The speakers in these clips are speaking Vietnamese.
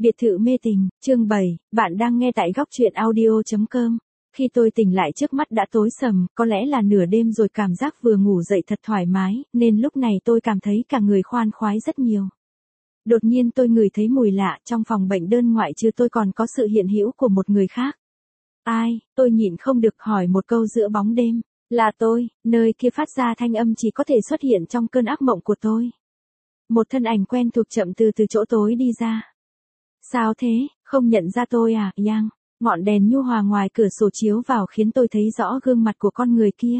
Biệt thự mê tình, chương 7, bạn đang nghe tại góc truyện audio.com. Khi tôi tỉnh lại trước mắt đã tối sầm, có lẽ là nửa đêm rồi cảm giác vừa ngủ dậy thật thoải mái, nên lúc này tôi cảm thấy cả người khoan khoái rất nhiều. Đột nhiên tôi ngửi thấy mùi lạ, trong phòng bệnh đơn ngoại trừ tôi còn có sự hiện hữu của một người khác. Ai, tôi nhịn không được hỏi một câu giữa bóng đêm. Là tôi, nơi kia phát ra thanh âm chỉ có thể xuất hiện trong cơn ác mộng của tôi. Một thân ảnh quen thuộc chậm từ chỗ tối đi ra. Sao thế, không nhận ra tôi à, Yang? Ngọn đèn nhu hòa ngoài cửa sổ chiếu vào khiến tôi thấy rõ gương mặt của con người kia.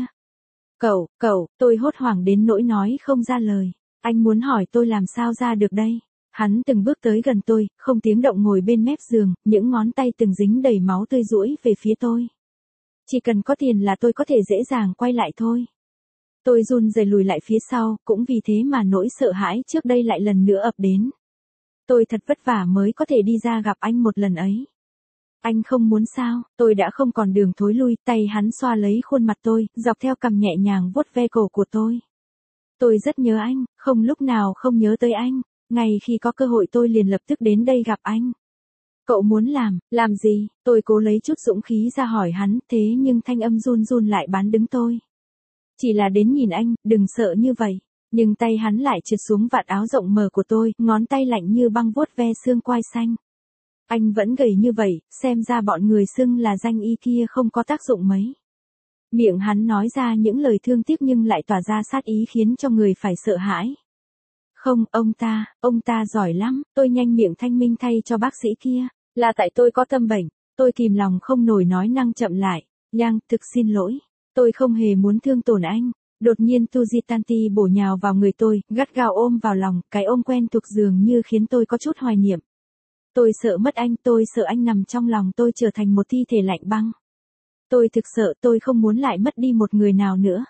Cậu, tôi hốt hoảng đến nỗi nói không ra lời. Anh muốn hỏi tôi làm sao ra được đây? Hắn từng bước tới gần tôi, không tiếng động ngồi bên mép giường, những ngón tay từng dính đầy máu tươi duỗi về phía tôi. Chỉ cần có tiền là tôi có thể dễ dàng quay lại thôi. Tôi run rẩy lùi lại phía sau, cũng vì thế mà nỗi sợ hãi trước đây lại lần nữa ập đến. Tôi thật vất vả mới có thể đi ra gặp anh một lần ấy. Anh không muốn sao, tôi đã không còn đường thối lui, tay hắn xoa lấy khuôn mặt tôi, dọc theo cằm nhẹ nhàng vuốt ve cổ của tôi. Tôi rất nhớ anh, không lúc nào không nhớ tới anh, ngay khi có cơ hội tôi liền lập tức đến đây gặp anh. Cậu muốn làm gì? Tôi cố lấy chút dũng khí ra hỏi hắn, thế nhưng thanh âm run run lại bán đứng tôi. Chỉ là đến nhìn anh, đừng sợ như vậy. Nhưng tay hắn lại trượt xuống vạt áo rộng mở của tôi, ngón tay lạnh như băng vuốt ve xương quai xanh. Anh vẫn gầy như vậy, xem ra bọn người xưng là danh y kia không có tác dụng mấy. Miệng hắn nói ra những lời thương tiếc nhưng lại tỏa ra sát ý khiến cho người phải sợ hãi. Không, ông ta giỏi lắm, tôi nhanh miệng thanh minh thay cho bác sĩ kia. Là tại tôi có tâm bệnh, tôi kìm lòng không nổi nói năng chậm lại. Yang, thực xin lỗi, tôi không hề muốn thương tổn anh. Đột nhiên Tujitanti bổ nhào vào người tôi, gắt gao ôm vào lòng, cái ôm quen thuộc dường như khiến tôi có chút hoài niệm. Tôi sợ mất anh, tôi sợ anh nằm trong lòng tôi trở thành một thi thể lạnh băng. Tôi thực sợ tôi không muốn lại mất đi một người nào nữa.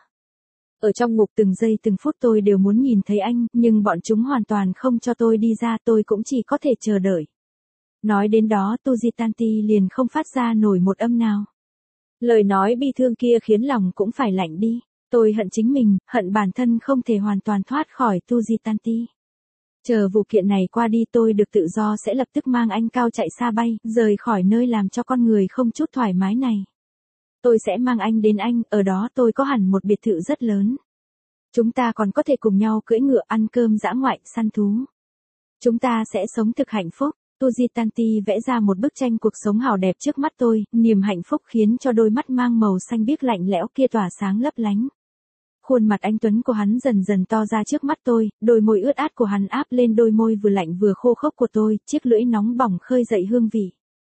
Ở trong ngục từng giây từng phút tôi đều muốn nhìn thấy anh, nhưng bọn chúng hoàn toàn không cho tôi đi ra, tôi cũng chỉ có thể chờ đợi. Nói đến đó Tujitanti liền không phát ra nổi một âm nào. Lời nói bi thương kia khiến lòng cũng phải lạnh đi. Tôi hận chính mình, hận bản thân không thể hoàn toàn thoát khỏi Tujitanti. Chờ vụ kiện này qua đi tôi được tự do sẽ lập tức mang anh cao chạy xa bay, rời khỏi nơi làm cho con người không chút thoải mái này. Tôi sẽ mang anh đến Anh, ở đó tôi có hẳn một biệt thự rất lớn. Chúng ta còn có thể cùng nhau cưỡi ngựa ăn cơm dã ngoại, săn thú. Chúng ta sẽ sống thực hạnh phúc. Tujitanti vẽ ra một bức tranh cuộc sống hào đẹp trước mắt tôi, niềm hạnh phúc khiến cho đôi mắt mang màu xanh biếc lạnh lẽo kia tỏa sáng lấp lánh. Khuôn mặt anh tuấn của hắn dần dần to ra trước mắt tôi, đôi môi ướt át của hắn áp lên đôi môi vừa lạnh vừa khô khốc của tôi, chiếc lưỡi nóng bỏng khơi dậy hương vị.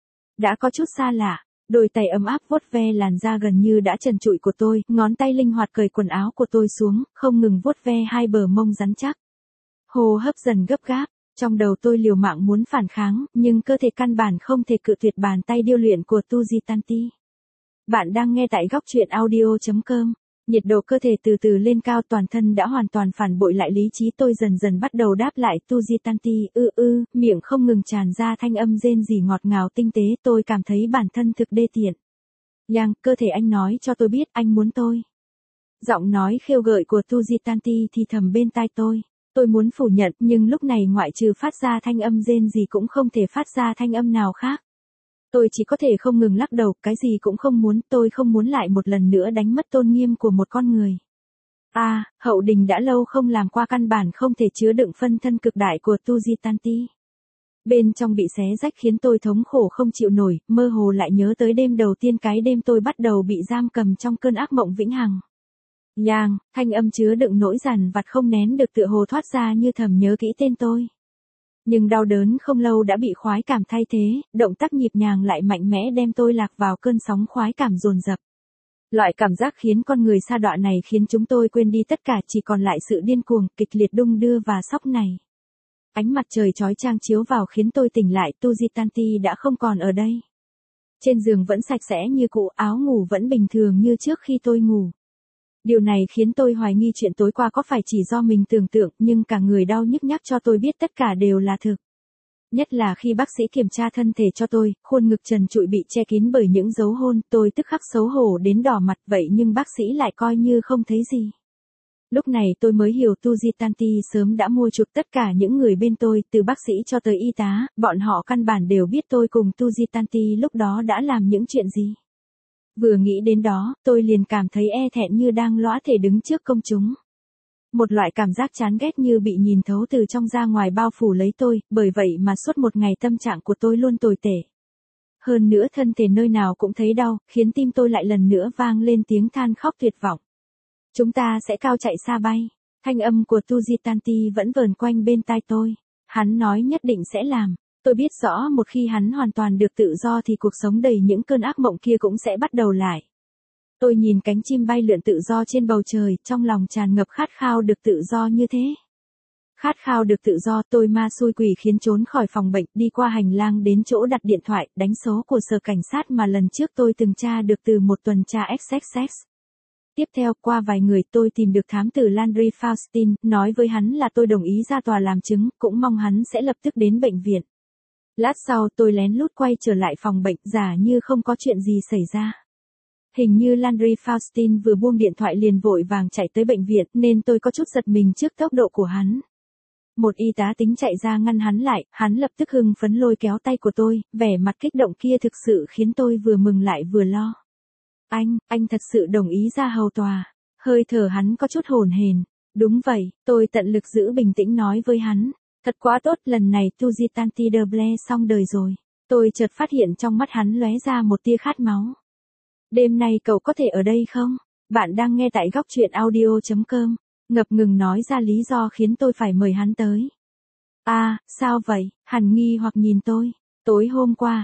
Đã có chút xa lạ, đôi tay ấm áp vuốt ve làn da gần như đã trần trụi của tôi, ngón tay linh hoạt cởi quần áo của tôi xuống, không ngừng vuốt ve hai bờ mông rắn chắc. Hô hấp dần gấp gáp, trong đầu tôi liều mạng muốn phản kháng, nhưng cơ thể căn bản không thể cự tuyệt bàn tay điêu luyện của Tujitanti. Bạn đang nghe tại góc truyện audio.com. Nhiệt độ cơ thể từ từ lên cao, toàn thân đã hoàn toàn phản bội lại lý trí, tôi dần dần bắt đầu đáp lại Tujitanti, miệng không ngừng tràn ra thanh âm rên rỉ ngọt ngào tinh tế, tôi cảm thấy bản thân thực đê tiện. Yang, cơ thể anh nói cho tôi biết anh muốn tôi. Giọng nói khêu gợi của Tujitanti thì thầm bên tai tôi. Tôi muốn phủ nhận nhưng lúc này ngoại trừ phát ra thanh âm rên rỉ cũng không thể phát ra thanh âm nào khác. Tôi chỉ có thể không ngừng lắc đầu, cái gì cũng không muốn, tôi không muốn lại một lần nữa đánh mất tôn nghiêm của một con người. Hậu đình đã lâu không làm qua, căn bản không thể chứa đựng phân thân cực đại của Tujitanti. Bên trong bị xé rách khiến tôi thống khổ không chịu nổi, mơ hồ lại nhớ tới đêm đầu tiên, cái đêm tôi bắt đầu bị giam cầm trong cơn ác mộng vĩnh hằng. Yang, thanh âm chứa đựng nỗi dằn vặt không nén được tựa hồ thoát ra như thầm nhớ kỹ tên tôi. Nhưng đau đớn không lâu đã bị khoái cảm thay thế, động tác nhịp nhàng lại mạnh mẽ đem tôi lạc vào cơn sóng khoái cảm dồn dập. Loại cảm giác khiến con người sa đọa này khiến chúng tôi quên đi tất cả, chỉ còn lại sự điên cuồng, kịch liệt đung đưa và sốc này. Ánh mặt trời chói chang chiếu vào khiến tôi tỉnh lại, Tujitanti đã không còn ở đây. Trên giường vẫn sạch sẽ như cũ, áo ngủ vẫn bình thường như trước khi tôi ngủ. Điều này khiến tôi hoài nghi chuyện tối qua có phải chỉ do mình tưởng tượng, nhưng cả người đau nhức nhắc cho tôi biết tất cả đều là thực. Nhất là khi bác sĩ kiểm tra thân thể cho tôi, khuôn ngực trần trụi bị che kín bởi những dấu hôn, tôi tức khắc xấu hổ đến đỏ mặt, vậy nhưng bác sĩ lại coi như không thấy gì. Lúc này tôi mới hiểu Tujitanti sớm đã mua chuộc tất cả những người bên tôi, từ bác sĩ cho tới y tá, bọn họ căn bản đều biết tôi cùng Tujitanti lúc đó đã làm những chuyện gì. Vừa nghĩ đến đó, tôi liền cảm thấy e thẹn như đang lõa thể đứng trước công chúng. Một loại cảm giác chán ghét như bị nhìn thấu từ trong ra ngoài bao phủ lấy tôi, bởi vậy mà suốt một ngày tâm trạng của tôi luôn tồi tệ. Hơn nữa thân thể nơi nào cũng thấy đau, khiến tim tôi lại lần nữa vang lên tiếng than khóc tuyệt vọng. Chúng ta sẽ cao chạy xa bay. Thanh âm của Tujitanti vẫn vờn quanh bên tai tôi. Hắn nói nhất định sẽ làm. Tôi biết rõ một khi hắn hoàn toàn được tự do thì cuộc sống đầy những cơn ác mộng kia cũng sẽ bắt đầu lại. Tôi nhìn cánh chim bay lượn tự do trên bầu trời, trong lòng tràn ngập khát khao được tự do như thế. Khát khao được tự do, tôi ma xui quỷ khiến trốn khỏi phòng bệnh, đi qua hành lang đến chỗ đặt điện thoại, đánh số của sở cảnh sát mà lần trước tôi từng tra được từ một tuần tra XXX. Tiếp theo, qua vài người tôi tìm được thám tử Landry Faustin, nói với hắn là tôi đồng ý ra tòa làm chứng, cũng mong hắn sẽ lập tức đến bệnh viện. Lát sau tôi lén lút quay trở lại phòng bệnh, giả như không có chuyện gì xảy ra. Hình như Landry Faustin vừa buông điện thoại liền vội vàng chạy tới bệnh viện, nên tôi có chút giật mình trước tốc độ của hắn. Một y tá tính chạy ra ngăn hắn lại, hắn lập tức hưng phấn lôi kéo tay của tôi, vẻ mặt kích động kia thực sự khiến tôi vừa mừng lại vừa lo. Anh thật sự đồng ý ra hầu tòa. Hơi thở hắn có chút hổn hển. Đúng vậy, tôi tận lực giữ bình tĩnh nói với hắn. Thật quá tốt, lần này Tujitanti de Blair xong đời rồi. Tôi chợt phát hiện trong mắt hắn lóe ra một tia khát máu. Đêm nay cậu có thể ở đây không? Bạn đang nghe tại góc truyện audio.com. Ngập ngừng nói ra lý do khiến tôi phải mời hắn tới. À, sao vậy? Hắn nghi hoặc nhìn tôi. Tối hôm qua,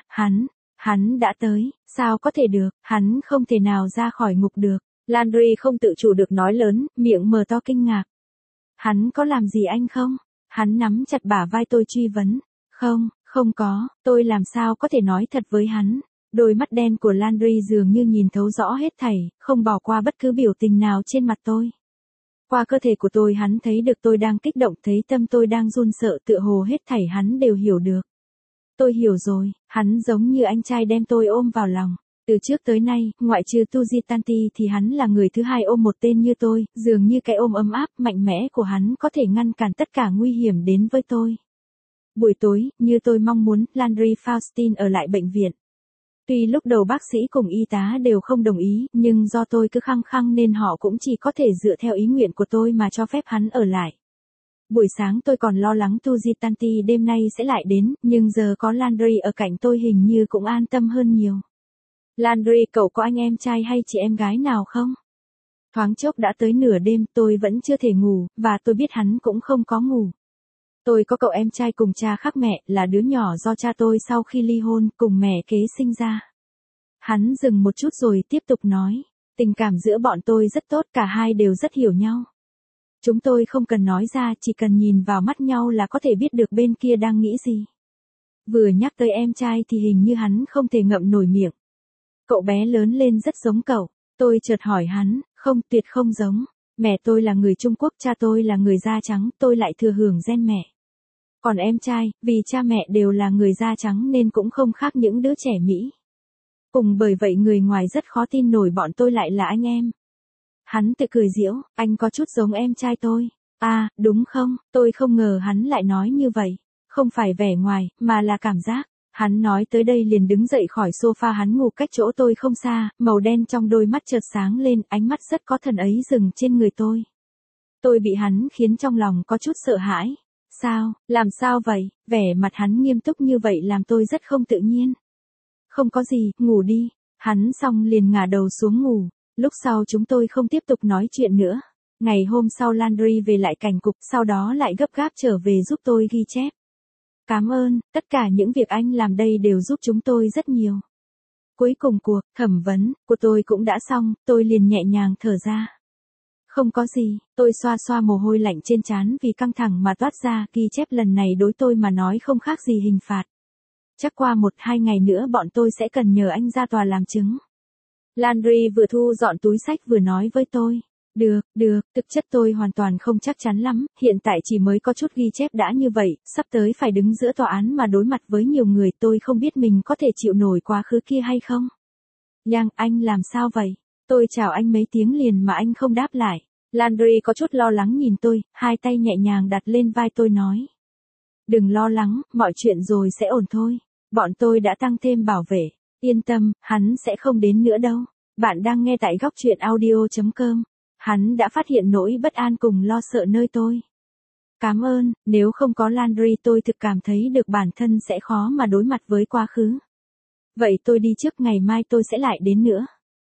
hắn đã tới, sao có thể được, hắn không thể nào ra khỏi ngục được. Landry không tự chủ được nói lớn, miệng mở to kinh ngạc. Hắn có làm gì anh không? Hắn nắm chặt bả vai tôi truy vấn. Không có, tôi làm sao có thể nói thật với hắn. Đôi mắt đen của Landry dường như nhìn thấu rõ hết thảy, không bỏ qua bất cứ biểu tình nào trên mặt tôi. Qua cơ thể của tôi hắn thấy được tôi đang kích động, thấy tâm tôi đang run sợ, tựa hồ hết thảy hắn đều hiểu được. Tôi hiểu rồi, hắn giống như anh trai đem tôi ôm vào lòng. Từ trước tới nay, ngoại trừ Tujitanti thì hắn là người thứ hai ôm một tên như tôi, dường như cái ôm ấm áp, mạnh mẽ của hắn có thể ngăn cản tất cả nguy hiểm đến với tôi. Buổi tối, như tôi mong muốn, Landry Faustin ở lại bệnh viện. Tuy lúc đầu bác sĩ cùng y tá đều không đồng ý, nhưng do tôi cứ khăng khăng nên họ cũng chỉ có thể dựa theo ý nguyện của tôi mà cho phép hắn ở lại. Buổi sáng tôi còn lo lắng Tujitanti đêm nay sẽ lại đến, nhưng giờ có Landry ở cạnh tôi hình như cũng an tâm hơn nhiều. Landry, cậu có anh em trai hay chị em gái nào không? Thoáng chốc đã tới nửa đêm, tôi vẫn chưa thể ngủ, và tôi biết hắn cũng không có ngủ. Tôi có cậu em trai cùng cha khác mẹ, là đứa nhỏ do cha tôi sau khi ly hôn, cùng mẹ kế sinh ra. Hắn dừng một chút rồi tiếp tục nói, tình cảm giữa bọn tôi rất tốt, cả hai đều rất hiểu nhau. Chúng tôi không cần nói ra, chỉ cần nhìn vào mắt nhau là có thể biết được bên kia đang nghĩ gì. Vừa nhắc tới em trai thì hình như hắn không thể ngậm nổi miệng. Cậu bé lớn lên rất giống cậu. Tôi chợt hỏi hắn, không, tuyệt không giống. Mẹ tôi là người Trung Quốc, cha tôi là người da trắng, tôi lại thừa hưởng gen mẹ. Còn em trai, vì cha mẹ đều là người da trắng nên cũng không khác những đứa trẻ Mỹ. Cùng bởi vậy người ngoài rất khó tin nổi bọn tôi lại là anh em. Hắn tự cười giễu, anh có chút giống em trai tôi. À, đúng không, tôi không ngờ hắn lại nói như vậy. Không phải vẻ ngoài, mà là cảm giác. Hắn nói tới đây liền đứng dậy khỏi sofa, hắn ngủ cách chỗ tôi không xa, màu đen trong đôi mắt chợt sáng lên, ánh mắt rất có thần ấy dừng trên người tôi. Tôi bị hắn khiến trong lòng có chút sợ hãi. Sao, làm sao vậy, vẻ mặt hắn nghiêm túc như vậy làm tôi rất không tự nhiên. Không có gì, ngủ đi. Hắn xong liền ngả đầu xuống ngủ. Lúc sau chúng tôi không tiếp tục nói chuyện nữa. Ngày hôm sau Landry về lại cảnh cục, sau đó lại gấp gáp trở về giúp tôi ghi chép. Cảm ơn, tất cả những việc anh làm đây đều giúp chúng tôi rất nhiều. Cuối cùng cuộc thẩm vấn của tôi cũng đã xong, tôi liền nhẹ nhàng thở ra. Không có gì, tôi xoa xoa mồ hôi lạnh trên trán vì căng thẳng mà toát ra, ghi chép lần này đối tôi mà nói không khác gì hình phạt. Chắc qua 1-2 ngày nữa bọn tôi sẽ cần nhờ anh ra tòa làm chứng. Landry vừa thu dọn túi sách vừa nói với tôi. Được, thực chất tôi hoàn toàn không chắc chắn lắm, hiện tại chỉ mới có chút ghi chép đã như vậy, sắp tới phải đứng giữa tòa án mà đối mặt với nhiều người, tôi không biết mình có thể chịu nổi quá khứ kia hay không. Yang, anh làm sao vậy? Tôi chào anh mấy tiếng liền mà anh không đáp lại. Landry có chút lo lắng nhìn tôi, hai tay nhẹ nhàng đặt lên vai tôi nói. Đừng lo lắng, mọi chuyện rồi sẽ ổn thôi. Bọn tôi đã tăng thêm bảo vệ. Yên tâm, hắn sẽ không đến nữa đâu. Bạn đang nghe tại góc truyện audio.com. Hắn đã phát hiện nỗi bất an cùng lo sợ nơi tôi. Cảm ơn, nếu không có Landry tôi thực cảm thấy được bản thân sẽ khó mà đối mặt với quá khứ. Vậy tôi đi trước, ngày mai tôi sẽ lại đến nữa.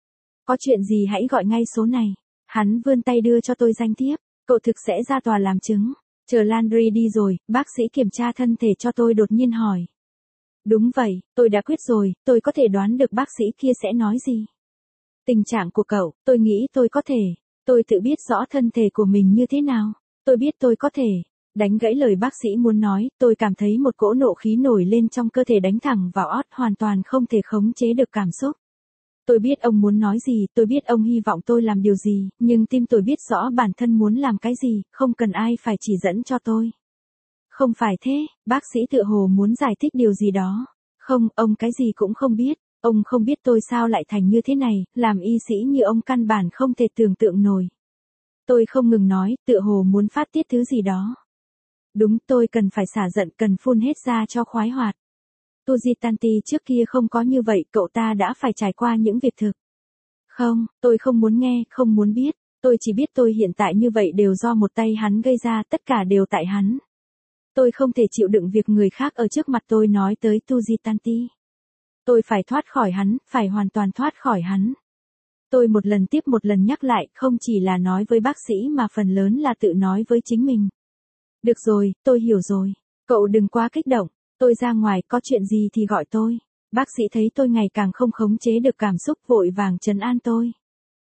Có chuyện gì hãy gọi ngay số này. Hắn vươn tay đưa cho tôi danh thiếp. Cậu thực sẽ ra tòa làm chứng. Chờ Landry đi rồi, bác sĩ kiểm tra thân thể cho tôi đột nhiên hỏi. Đúng vậy, tôi đã quyết rồi, tôi có thể đoán được bác sĩ kia sẽ nói gì. Tình trạng của cậu, tôi nghĩ tôi có thể. Tôi tự biết rõ thân thể của mình như thế nào. Tôi biết tôi có thể. Đánh gãy lời bác sĩ muốn nói, tôi cảm thấy một cỗ nộ khí nổi lên trong cơ thể đánh thẳng vào ót, hoàn toàn không thể khống chế được cảm xúc. Tôi biết ông muốn nói gì, tôi biết ông hy vọng tôi làm điều gì, nhưng tim tôi biết rõ bản thân muốn làm cái gì, không cần ai phải chỉ dẫn cho tôi. Không phải thế, bác sĩ tựa hồ muốn giải thích điều gì đó. Không, ông cái gì cũng không biết. Ông không biết tôi sao lại thành như thế này, làm y sĩ như ông căn bản không thể tưởng tượng nổi. Tôi không ngừng nói, tựa hồ muốn phát tiết thứ gì đó. Đúng, tôi cần phải xả giận, cần phun hết ra cho khoái hoạt. Tujitanti trước kia không có như vậy, cậu ta đã phải trải qua những việc thực. Không, tôi không muốn nghe, không muốn biết. Tôi chỉ biết tôi hiện tại như vậy đều do một tay hắn gây ra, tất cả đều tại hắn. Tôi không thể chịu đựng việc người khác ở trước mặt tôi nói tới Tujitanti. Tôi phải thoát khỏi hắn, phải hoàn toàn thoát khỏi hắn. Tôi một lần tiếp một lần nhắc lại, không chỉ là nói với bác sĩ mà phần lớn là tự nói với chính mình. Được rồi, tôi hiểu rồi. Cậu đừng quá kích động. Tôi ra ngoài, có chuyện gì thì gọi tôi. Bác sĩ thấy tôi ngày càng không khống chế được cảm xúc, vội vàng trấn an tôi.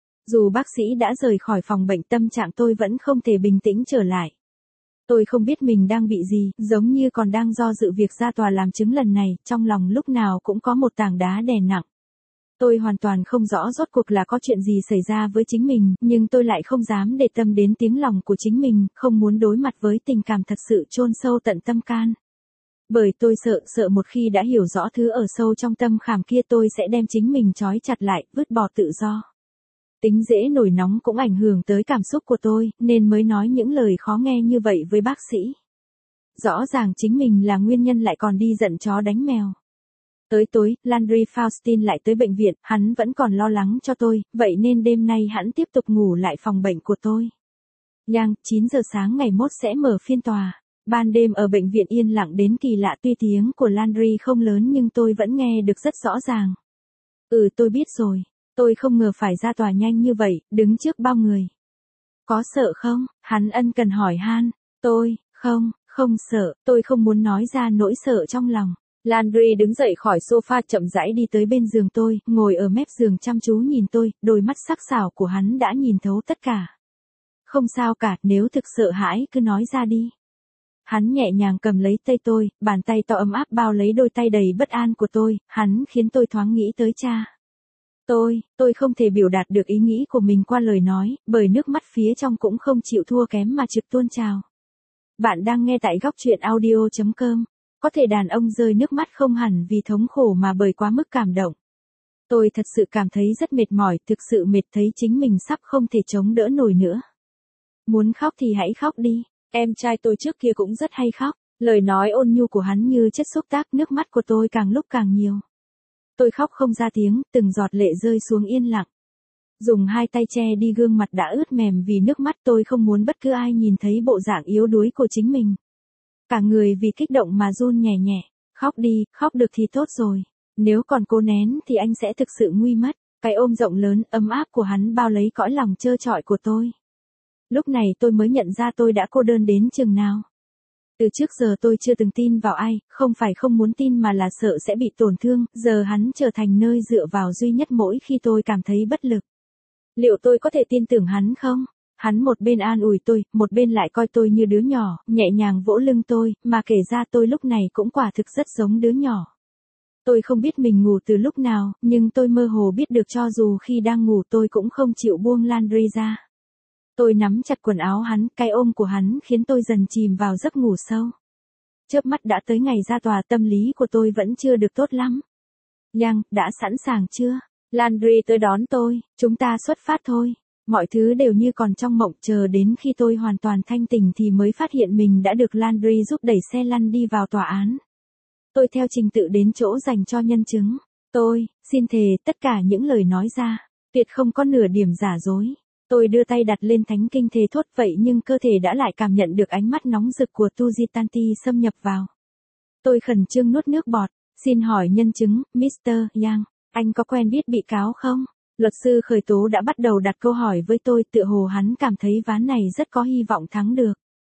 Dù bác sĩ đã rời khỏi phòng bệnh, tâm trạng tôi vẫn không thể bình tĩnh trở lại. Tôi không biết mình đang bị gì, giống như còn đang do dự việc ra tòa làm chứng lần này, trong lòng lúc nào cũng có một tảng đá đè nặng. Tôi hoàn toàn không rõ rốt cuộc là có chuyện gì xảy ra với chính mình, nhưng tôi lại không dám để tâm đến tiếng lòng của chính mình, không muốn đối mặt với tình cảm thật sự chôn sâu tận tâm can. Bởi tôi sợ một khi đã hiểu rõ thứ ở sâu trong tâm khảm kia tôi sẽ đem chính mình trói chặt lại, vứt bỏ tự do. Tính dễ nổi nóng cũng ảnh hưởng tới cảm xúc của tôi, nên mới nói những lời khó nghe như vậy với bác sĩ. Rõ ràng chính mình là nguyên nhân lại còn đi giận chó đánh mèo. Tới tối, Landry Faustin lại tới bệnh viện, hắn vẫn còn lo lắng cho tôi, vậy nên đêm nay hắn tiếp tục ngủ lại phòng bệnh của tôi. 9 giờ sáng ngày mốt sẽ mở phiên tòa. Ban đêm ở bệnh viện yên lặng đến kỳ lạ, tuy tiếng của Landry không lớn nhưng tôi vẫn nghe được rất rõ ràng. Tôi biết rồi. Tôi không ngờ phải ra tòa nhanh như vậy, đứng trước bao người. Có sợ không? Hắn ân cần hỏi han. Tôi, không sợ, tôi không muốn nói ra nỗi sợ trong lòng. Landry đứng dậy khỏi sofa chậm rãi đi tới bên giường tôi, ngồi ở mép giường chăm chú nhìn tôi, đôi mắt sắc sảo của hắn đã nhìn thấu tất cả. Không sao cả, nếu thực sợ hãi cứ nói ra đi. Hắn nhẹ nhàng cầm lấy tay tôi, bàn tay to ấm áp bao lấy đôi tay đầy bất an của tôi, hắn khiến tôi thoáng nghĩ tới cha. Tôi không thể biểu đạt được ý nghĩ của mình qua lời nói, bởi nước mắt phía trong cũng không chịu thua kém mà trực tuôn trào. Bạn đang nghe tại góc truyện audio.com. Có thể đàn ông rơi nước mắt không hẳn vì thống khổ mà bởi quá mức cảm động. Tôi thật sự cảm thấy rất mệt mỏi, thực sự mệt thấy chính mình sắp không thể chống đỡ nổi nữa. Muốn khóc thì hãy khóc đi. Em trai tôi trước kia cũng rất hay khóc. Lời nói ôn nhu của hắn như chất xúc tác, nước mắt của tôi càng lúc càng nhiều. Tôi khóc không ra tiếng, từng giọt lệ rơi xuống yên lặng. Dùng hai tay che đi gương mặt đã ướt mềm vì nước mắt, tôi không muốn bất cứ ai nhìn thấy bộ dạng yếu đuối của chính mình. Cả người vì kích động mà run nhẹ nhẹ. Khóc đi, khóc được thì tốt rồi. Nếu còn cố nén thì anh sẽ thực sự nguy mất. Cái ôm rộng lớn, ấm áp của hắn bao lấy cõi lòng trơ trọi của tôi. Lúc này tôi mới nhận ra tôi đã cô đơn đến chừng nào. Từ trước giờ tôi chưa từng tin vào ai, không phải không muốn tin mà là sợ sẽ bị tổn thương, giờ hắn trở thành nơi dựa vào duy nhất mỗi khi tôi cảm thấy bất lực. Liệu tôi có thể tin tưởng hắn không? Hắn một bên an ủi tôi, một bên lại coi tôi như đứa nhỏ, nhẹ nhàng vỗ lưng tôi, mà kể ra tôi lúc này cũng quả thực rất giống đứa nhỏ. Tôi không biết mình ngủ từ lúc nào, nhưng tôi mơ hồ biết được cho dù khi đang ngủ tôi cũng không chịu buông Landry ra. Tôi nắm chặt quần áo hắn, cái ôm của hắn khiến tôi dần chìm vào giấc ngủ sâu. Chớp mắt đã tới ngày ra tòa, tâm lý của tôi vẫn chưa được tốt lắm. Đã sẵn sàng chưa? Landry tới đón tôi, chúng ta xuất phát thôi. Mọi thứ đều như còn trong mộng, chờ đến khi tôi hoàn toàn thanh tỉnh thì mới phát hiện mình đã được Landry giúp đẩy xe lăn đi vào tòa án. Tôi theo trình tự đến chỗ dành cho nhân chứng. Tôi, xin thề, tất cả những lời nói ra, tuyệt không có nửa điểm giả dối. Tôi đưa tay đặt lên thánh kinh thề thốt vậy nhưng cơ thể đã lại cảm nhận được ánh mắt nóng rực của Tujitanti xâm nhập vào. Tôi khẩn trương nuốt nước bọt. Xin hỏi nhân chứng, Mr. Yang, anh có quen biết bị cáo không? Luật sư khởi tố đã bắt đầu đặt câu hỏi với tôi, tựa hồ hắn cảm thấy ván này rất có hy vọng thắng được.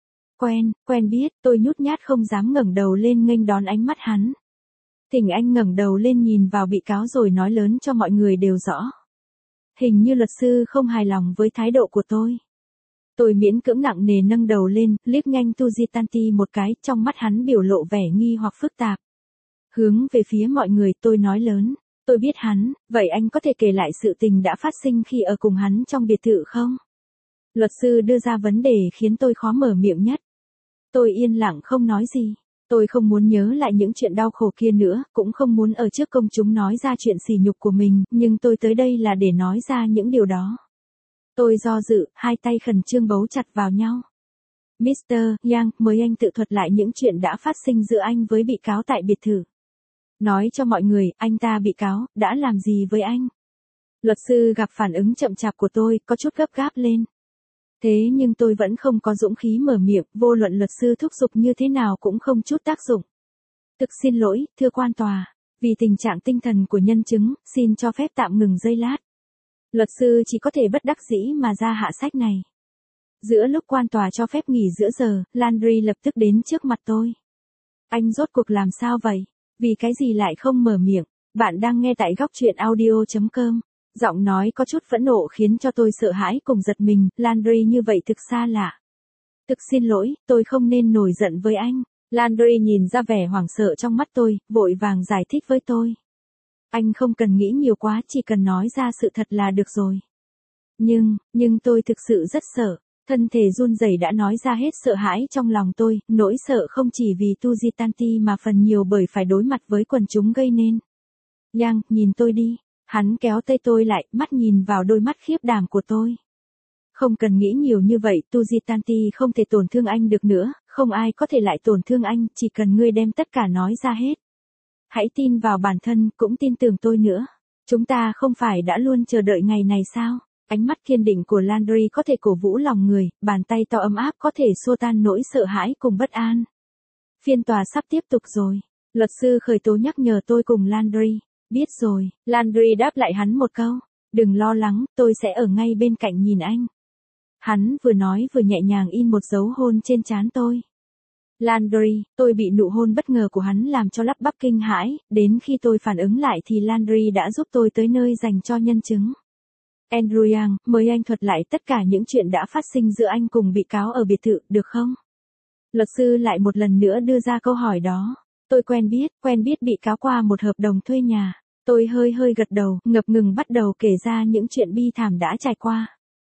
Quen biết, tôi nhút nhát không dám ngẩng đầu lên nghênh đón ánh mắt hắn. Thỉnh anh ngẩng đầu lên nhìn vào bị cáo rồi nói lớn cho mọi người đều rõ. Hình như luật sư không hài lòng với thái độ của tôi. Tôi miễn cưỡng nặng nề nâng đầu lên, liếc nhanh Tujitanti một cái, trong mắt hắn biểu lộ vẻ nghi hoặc phức tạp. Hướng về phía mọi người tôi nói lớn, tôi biết hắn, vậy anh có thể kể lại sự tình đã phát sinh khi ở cùng hắn trong biệt thự không? Luật sư đưa ra vấn đề khiến tôi khó mở miệng nhất. Tôi yên lặng không nói gì. Tôi không muốn nhớ lại những chuyện đau khổ kia nữa, cũng không muốn ở trước công chúng nói ra chuyện sỉ nhục của mình, nhưng tôi tới đây là để nói ra những điều đó. Tôi do dự, hai tay khẩn trương bấu chặt vào nhau. Mr. Yang, mời anh tự thuật lại những chuyện đã phát sinh giữa anh với bị cáo tại biệt thự. Nói cho mọi người, anh ta bị cáo, đã làm gì với anh? Luật sư gặp phản ứng chậm chạp của tôi, có chút gấp gáp lên. Thế nhưng tôi vẫn không có dũng khí mở miệng, vô luận luật sư thúc giục như thế nào cũng không chút tác dụng. Thực xin lỗi, thưa quan tòa. Vì tình trạng tinh thần của nhân chứng, xin cho phép tạm ngừng giây lát. Luật sư chỉ có thể bất đắc dĩ mà ra hạ sách này. Giữa lúc quan tòa cho phép nghỉ giữa giờ, Landry lập tức đến trước mặt tôi. Anh rốt cuộc làm sao vậy? Vì cái gì lại không mở miệng? Bạn đang nghe tại góc truyện audio.com. Giọng nói có chút phẫn nộ khiến cho tôi sợ hãi cùng giật mình, Landry như vậy thực xa lạ. Thực xin lỗi, tôi không nên nổi giận với anh. Landry nhìn ra vẻ hoảng sợ trong mắt tôi, vội vàng giải thích với tôi. Anh không cần nghĩ nhiều quá, chỉ cần nói ra sự thật là được rồi. Nhưng tôi thực sự rất sợ. Thân thể run rẩy đã nói ra hết sợ hãi trong lòng tôi, nỗi sợ không chỉ vì Tujitanti mà phần nhiều bởi phải đối mặt với quần chúng gây nên. Yang, nhìn tôi đi. Hắn kéo tay tôi lại, mắt nhìn vào đôi mắt khiếp đảm của tôi. Không cần nghĩ nhiều như vậy, Tujitanti không thể tổn thương anh được nữa, không ai có thể lại tổn thương anh, chỉ cần ngươi đem tất cả nói ra hết. Hãy tin vào bản thân, cũng tin tưởng tôi nữa. Chúng ta không phải đã luôn chờ đợi ngày này sao? Ánh mắt kiên định của Landry có thể cổ vũ lòng người, bàn tay to ấm áp có thể xua tan nỗi sợ hãi cùng bất an. Phiên tòa sắp tiếp tục rồi. Luật sư khởi tố nhắc nhở tôi cùng Landry. Biết rồi, Landry đáp lại hắn một câu. Đừng lo lắng, tôi sẽ ở ngay bên cạnh nhìn anh. Hắn vừa nói vừa nhẹ nhàng in một dấu hôn trên trán tôi. Landry, tôi bị nụ hôn bất ngờ của hắn làm cho lắp bắp kinh hãi, đến khi tôi phản ứng lại thì Landry đã giúp tôi tới nơi dành cho nhân chứng. Andrew Yang, mời anh thuật lại tất cả những chuyện đã phát sinh giữa anh cùng bị cáo ở biệt thự, được không? Luật sư lại một lần nữa đưa ra câu hỏi đó. Tôi quen biết bị cáo qua một hợp đồng thuê nhà. Tôi hơi gật đầu, ngập ngừng bắt đầu kể ra những chuyện bi thảm đã trải qua.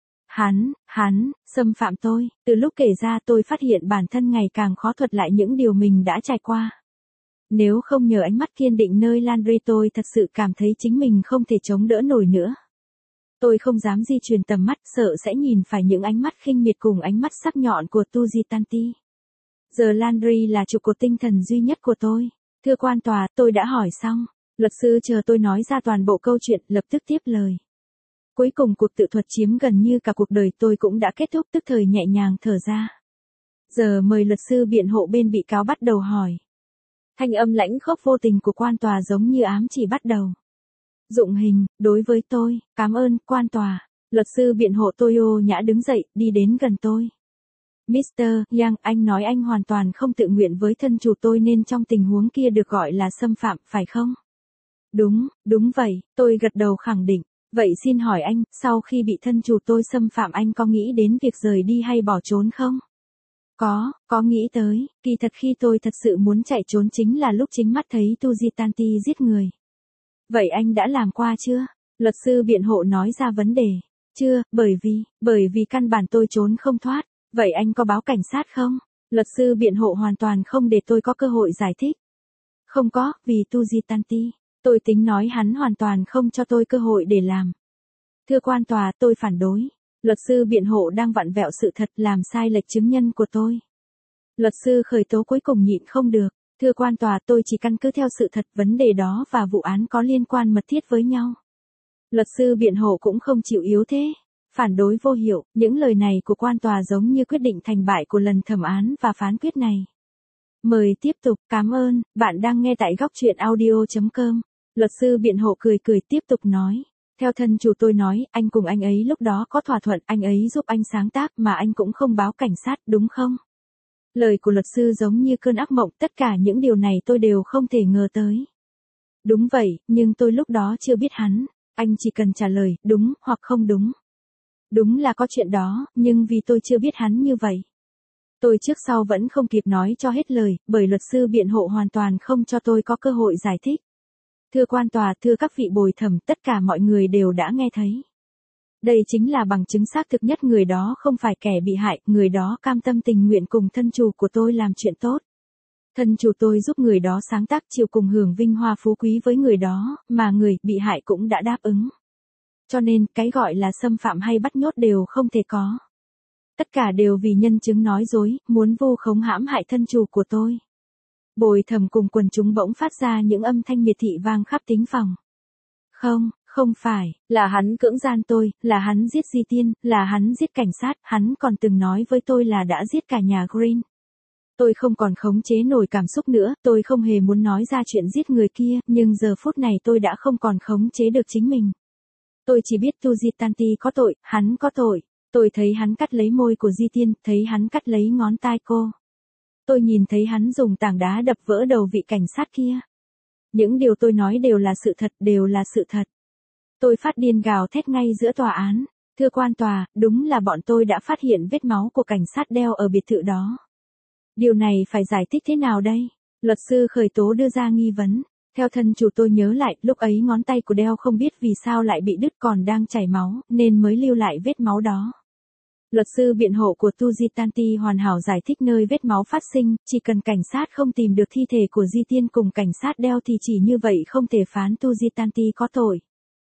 Hắn, xâm phạm tôi. Từ lúc kể ra tôi phát hiện bản thân ngày càng khó thuật lại những điều mình đã trải qua. Nếu không nhờ ánh mắt kiên định nơi Landry tôi thật sự cảm thấy chính mình không thể chống đỡ nổi nữa. Tôi không dám di chuyển tầm mắt, sợ sẽ nhìn phải những ánh mắt khinh miệt cùng ánh mắt sắc nhọn của Tujitanti. Giờ Landry là trụ cột tinh thần duy nhất của tôi. Thưa quan tòa, tôi đã hỏi xong. Luật sư chờ tôi nói ra toàn bộ câu chuyện, lập tức tiếp lời. Cuối cùng cuộc tự thuật chiếm gần như cả cuộc đời tôi cũng đã kết thúc, tức thời nhẹ nhàng thở ra. Giờ mời luật sư biện hộ bên bị cáo bắt đầu hỏi. Thanh âm lãnh khốc vô tình của quan tòa giống như ám chỉ bắt đầu. Dụng hình, đối với tôi, cảm ơn, quan tòa. Luật sư biện hộ tôi nhã đứng dậy, đi đến gần tôi. Mr. Yang, anh nói anh hoàn toàn không tự nguyện với thân chủ tôi nên trong tình huống kia được gọi là xâm phạm, phải không? Đúng vậy, tôi gật đầu khẳng định. Vậy xin hỏi anh, sau khi bị thân chủ tôi xâm phạm anh có nghĩ đến việc rời đi hay bỏ trốn không? Có nghĩ tới, kỳ thật khi tôi thật sự muốn chạy trốn chính là lúc chính mắt thấy Tujitanti giết người. Vậy anh đã làm qua chưa? Luật sư biện hộ nói ra vấn đề. Chưa, bởi vì căn bản tôi trốn không thoát. Vậy anh có báo cảnh sát không? Luật sư biện hộ hoàn toàn không để tôi có cơ hội giải thích. Không có, vì Tujitanti. Tôi tính nói hắn hoàn toàn không cho tôi cơ hội để làm. Thưa quan tòa, tôi phản đối. Luật sư biện hộ đang vặn vẹo sự thật làm sai lệch chứng nhân của tôi. Luật sư khởi tố cuối cùng nhịn không được. Thưa quan tòa, tôi chỉ căn cứ theo sự thật, vấn đề đó và vụ án có liên quan mật thiết với nhau. Luật sư biện hộ cũng không chịu yếu thế. Phản đối vô hiệu, những lời này của quan tòa giống như quyết định thành bại của lần thẩm án và phán quyết này. Mời tiếp tục, cảm ơn, bạn đang nghe tại góc truyện audio.com. Luật sư biện hộ cười cười tiếp tục nói. Theo thân chủ tôi nói, anh cùng anh ấy lúc đó có thỏa thuận, anh ấy giúp anh sáng tác mà anh cũng không báo cảnh sát, đúng không? Lời của luật sư giống như cơn ác mộng, tất cả những điều này tôi đều không thể ngờ tới. Đúng vậy, nhưng tôi lúc đó chưa biết hắn, anh chỉ cần trả lời, đúng hoặc không đúng. Đúng là có chuyện đó, nhưng vì tôi chưa biết hắn như vậy. Tôi trước sau vẫn không kịp nói cho hết lời, bởi luật sư biện hộ hoàn toàn không cho tôi có cơ hội giải thích. Thưa quan tòa, thưa các vị bồi thẩm, tất cả mọi người đều đã nghe thấy. Đây chính là bằng chứng xác thực nhất, người đó không phải kẻ bị hại, người đó cam tâm tình nguyện cùng thân chủ của tôi làm chuyện tốt. Thân chủ tôi giúp người đó sáng tác chiều cùng hưởng vinh hoa phú quý với người đó, mà người bị hại cũng đã đáp ứng. Cho nên, cái gọi là xâm phạm hay bắt nhốt đều không thể có. Tất cả đều vì nhân chứng nói dối, muốn vu khống hãm hại thân chủ của tôi. Bồi thẩm cùng quần chúng bỗng phát ra những âm thanh miệt thị vang khắp thính phòng. Không phải, là hắn cưỡng gian tôi, là hắn giết Di Tiên, là hắn giết cảnh sát, hắn còn từng nói với tôi là đã giết cả nhà Green. Tôi không còn khống chế nổi cảm xúc nữa, tôi không hề muốn nói ra chuyện giết người kia, nhưng giờ phút này tôi đã không còn khống chế được chính mình. Tôi chỉ biết Tujitanti có tội, hắn có tội. Tôi thấy hắn cắt lấy môi của Di Tiên, thấy hắn cắt lấy ngón tai cô. Tôi nhìn thấy hắn dùng tảng đá đập vỡ đầu vị cảnh sát kia. Những điều tôi nói đều là sự thật, đều là sự thật. Tôi phát điên gào thét ngay giữa tòa án. Thưa quan tòa, đúng là bọn tôi đã phát hiện vết máu của cảnh sát đeo ở biệt thự đó. Điều này phải giải thích thế nào đây? Luật sư khởi tố đưa ra nghi vấn. Theo thân chủ tôi nhớ lại, lúc ấy ngón tay của Đeo không biết vì sao lại bị đứt còn đang chảy máu, nên mới lưu lại vết máu đó. Luật sư biện hộ của Tujitanti hoàn hảo giải thích nơi vết máu phát sinh, chỉ cần cảnh sát không tìm được thi thể của Di Tiên cùng cảnh sát Đeo thì chỉ như vậy không thể phán Tujitanti có tội.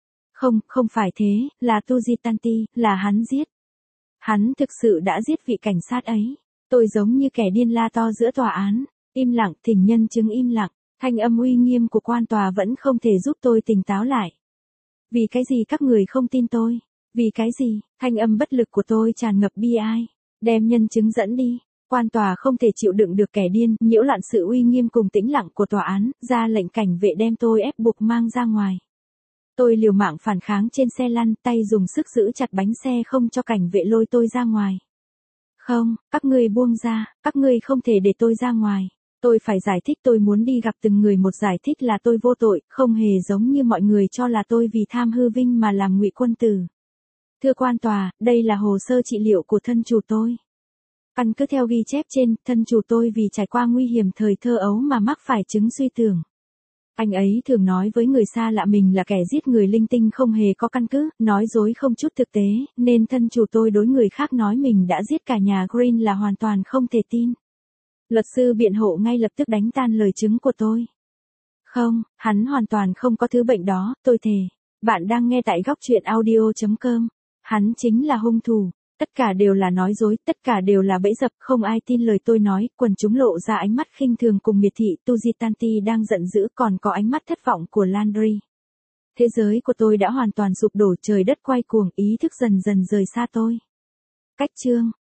Không phải thế, là Tujitanti, là hắn giết. Hắn thực sự đã giết vị cảnh sát ấy. Tôi giống như kẻ điên la to giữa tòa án, im lặng, thỉnh nhân chứng im lặng. Thanh âm uy nghiêm của quan tòa vẫn không thể giúp tôi tỉnh táo lại. Vì cái gì các người không tin tôi? Vì cái gì? Thanh âm bất lực của tôi tràn ngập bi ai. Đem nhân chứng dẫn đi. Quan tòa không thể chịu đựng được kẻ điên, nhiễu loạn sự uy nghiêm cùng tĩnh lặng của tòa án, ra lệnh cảnh vệ đem tôi ép buộc mang ra ngoài. Tôi liều mạng phản kháng trên xe lăn, tay dùng sức giữ chặt bánh xe không cho cảnh vệ lôi tôi ra ngoài. Không, các ngươi buông ra, các ngươi không thể để tôi ra ngoài. Tôi phải giải thích, tôi muốn đi gặp từng người một, giải thích là tôi vô tội, không hề giống như mọi người cho là tôi vì tham hư vinh mà làm ngụy quân tử. Thưa quan tòa, đây là hồ sơ trị liệu của thân chủ tôi. Căn cứ theo ghi chép trên, thân chủ tôi vì trải qua nguy hiểm thời thơ ấu mà mắc phải chứng suy tưởng. Anh ấy thường nói với người xa lạ mình là kẻ giết người linh tinh không hề có căn cứ, nói dối không chút thực tế, nên thân chủ tôi đối người khác nói mình đã giết cả nhà Green là hoàn toàn không thể tin. Luật sư biện hộ ngay lập tức đánh tan lời chứng của tôi. Không, hắn hoàn toàn không có thứ bệnh đó, tôi thề. Bạn đang nghe tại góc truyện audio.com. Hắn chính là hung thủ. Tất cả đều là nói dối, tất cả đều là bẫy dập, không ai tin lời tôi nói. Quần chúng lộ ra ánh mắt khinh thường cùng miệt thị. Tujitanti đang giận dữ, còn có ánh mắt thất vọng của Landry. Thế giới của tôi đã hoàn toàn sụp đổ, trời đất quay cuồng, ý thức dần dần rời xa tôi. Cách chương